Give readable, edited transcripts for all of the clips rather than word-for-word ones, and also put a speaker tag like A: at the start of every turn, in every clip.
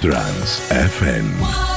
A: Trans FM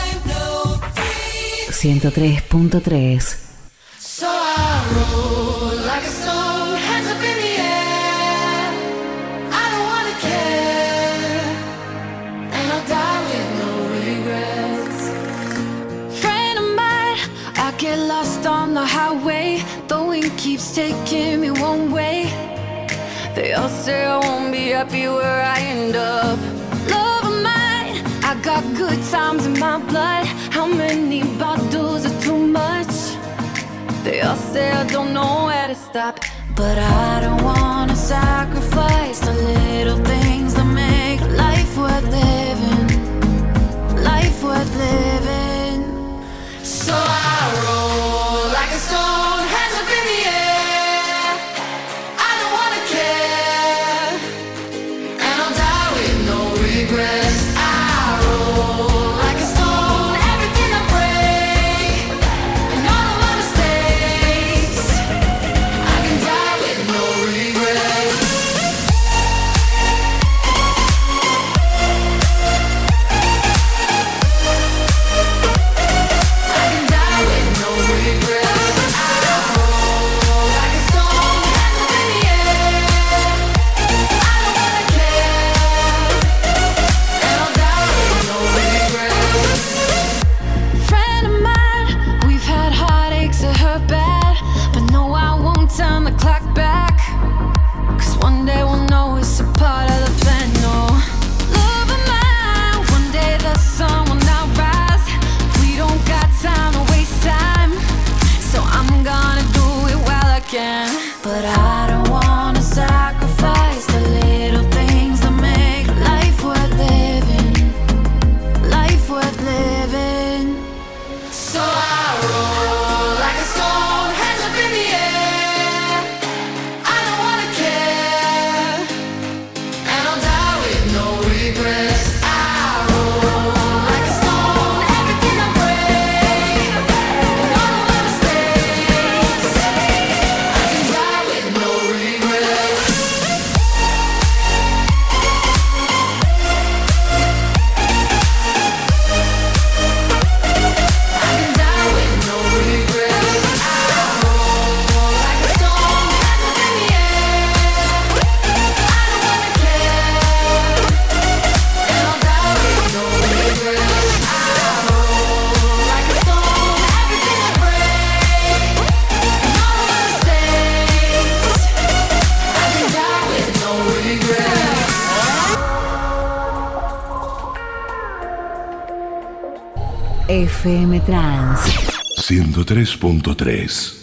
B: 103.3.
C: So I roll like a stone, hands up in the air. I don't wanna care, and I'll die with no regrets. Friend of mine, I get lost on the highway. The wind keeps taking me one way. They all say I won't be happy where I end up. Love of mine, I got good times in my blood. How many bottles are too much? They all say I don't know where to stop, but I don't wanna sacrifice the little things that make life worth living. Life worth living. So I roll like a stone, hands up in the air. I don't wanna care, and I'll die with no regrets. I roll like a stone, everything I break, and all of my mistakes. I can die with no regrets. I can die with no regrets. I roll like a stone, hands up in the air. I don't wanna care, and I'll die with no regrets. Friend of mine, we've had heartaches that hurt bad, but no, I won't turn the clock back. 'Cause one day we'll know it's a part of the plan. No, love of mine, one day the sun will not rise. We don't got time to waste time, so I'm gonna do it while I can. But I don't wanna sacrifice the little things that make life worth living. Life worth living. So I roll like a stone, hands up in the air. I don't wanna care, and I'll die with no regrets. I roll like a stone, everything I break, and all of my mistakes. I can die with no regrets. I can die with no regrets. I roll like a stone, hands up in the air. I don't wanna care, and I'll die with no regrets. I roll like a stone, everything I break, and all of my mistakes. I can die with no regrets.
B: FM Trans.
A: 103.3.